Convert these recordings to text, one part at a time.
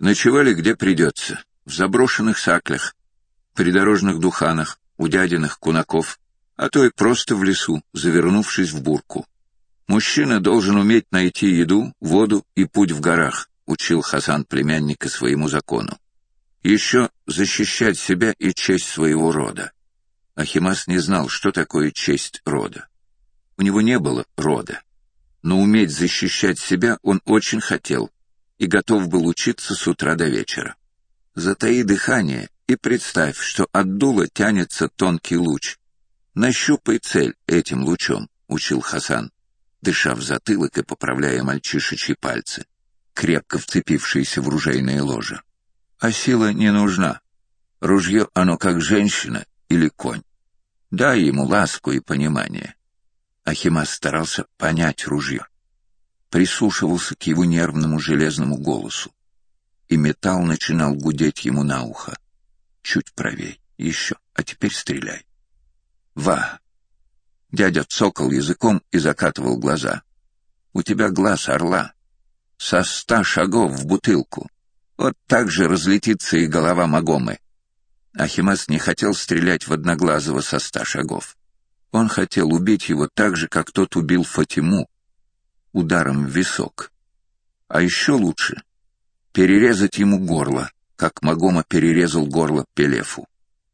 Ночевали где придется, в заброшенных саклях, придорожных духанах, у дядиных кунаков, а то и просто в лесу, завернувшись в бурку. Мужчина должен уметь найти еду, воду и путь в горах, учил Хасан племянника своему закону. Еще защищать себя и честь своего рода. Ахимас не знал, что такое честь рода. У него не было рода, но уметь защищать себя он очень хотел и готов был учиться с утра до вечера. Затаи дыхание и представь, что от дула тянется тонкий луч. Нащупай цель этим лучом, учил Хасан, дыша в затылок и поправляя мальчишечьи пальцы, крепко вцепившиеся в ружейное ложе. А сила не нужна. Ружье оно как женщина или конь. Дай ему ласку и понимание. Ахимас старался понять ружье. Прислушивался к его нервному железному голосу. И металл начинал гудеть ему на ухо. Чуть правей, еще, а теперь стреляй. Ва! Дядя цокал языком и закатывал глаза. У тебя глаз орла. Со 100 шагов в бутылку. Вот так же разлетится и голова Магомы. Ахимас не хотел стрелять в Одноглазого со 100 шагов. Он хотел убить его так же, как тот убил Фатиму, ударом в висок. А еще лучше перерезать ему горло, как Магома перерезал горло Пелефу.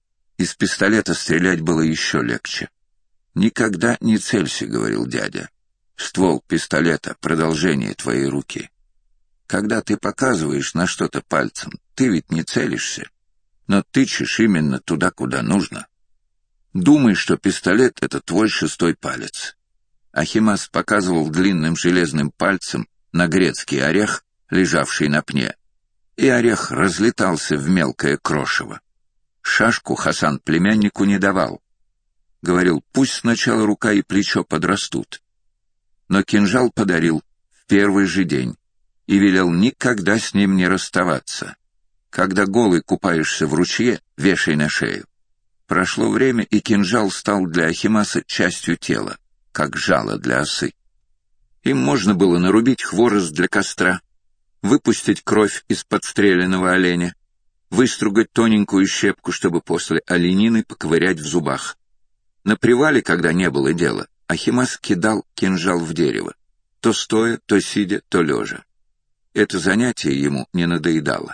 Из пистолета стрелять было еще легче. «Никогда не целься», — говорил дядя. «Ствол пистолета — продолжение твоей руки. Когда ты показываешь на что-то пальцем, ты ведь не целишься, но тычешь именно туда, куда нужно. Думай, что пистолет — это твой 6-й палец». Ахимас показывал длинным железным пальцем на грецкий орех, лежавший на пне, и орех разлетался в мелкое крошево. Шашку Хасан племяннику не давал. Говорил, пусть сначала рука и плечо подрастут. Но кинжал подарил в первый же день и велел никогда с ним не расставаться. Когда голый купаешься в ручье, вешай на шею. Прошло время, и кинжал стал для Ахимаса частью тела, как жало для осы. Им можно было нарубить хворост для костра, выпустить кровь из подстреленного оленя, выстругать тоненькую щепку, чтобы после оленины поковырять в зубах. На привале, когда не было дела, Ахимас кидал кинжал в дерево, то стоя, то сидя, то лежа. Это занятие ему не надоедало.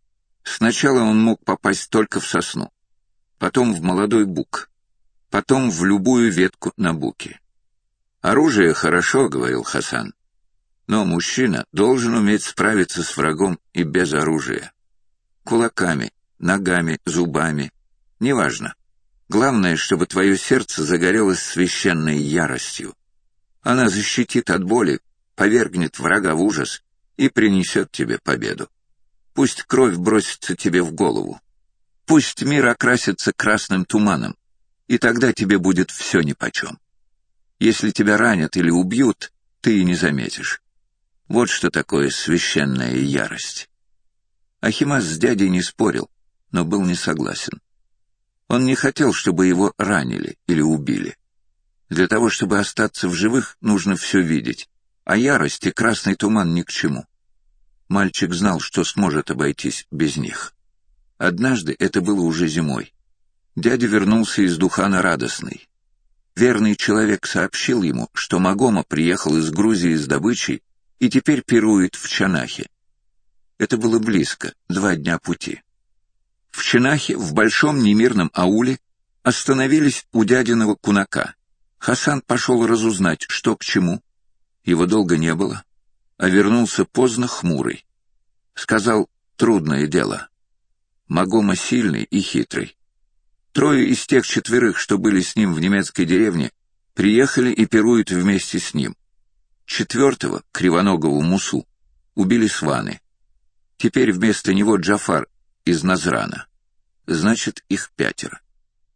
Сначала он мог попасть только в сосну, потом в молодой бук, потом в любую ветку на буке. «Оружие хорошо», — говорил Хасан, — «но мужчина должен уметь справиться с врагом и без оружия. Кулаками, ногами, зубами, неважно. Главное, чтобы твое сердце загорелось священной яростью. Она защитит от боли, повергнет врага в ужас и принесет тебе победу. Пусть кровь бросится тебе в голову. Пусть мир окрасится красным туманом, и тогда тебе будет все нипочем. Если тебя ранят или убьют, ты и не заметишь. Вот что такое священная ярость». Ахимас с дядей не спорил, но был не согласен. Он не хотел, чтобы его ранили или убили. Для того, чтобы остаться в живых, нужно все видеть, а ярость и красный туман ни к чему. Мальчик знал, что сможет обойтись без них. Однажды, это было уже зимой, дядя вернулся из Духана радостный. Верный человек сообщил ему, что Магома приехал из Грузии с добычей и теперь пирует в Чанахе. Это было близко, 2 дня пути. В Чанахе, в большом немирном ауле, остановились у дядиного кунака. Хасан пошел разузнать, что к чему. Его долго не было, а вернулся поздно хмурый. Сказал, трудное дело. Магома сильный и хитрый. 3 из тех 4, что были с ним в немецкой деревне, приехали и пируют вместе с ним. 4-го, кривоногого Мусу, убили сваны. Теперь вместо него Джафар из Назрана. Значит, их 5.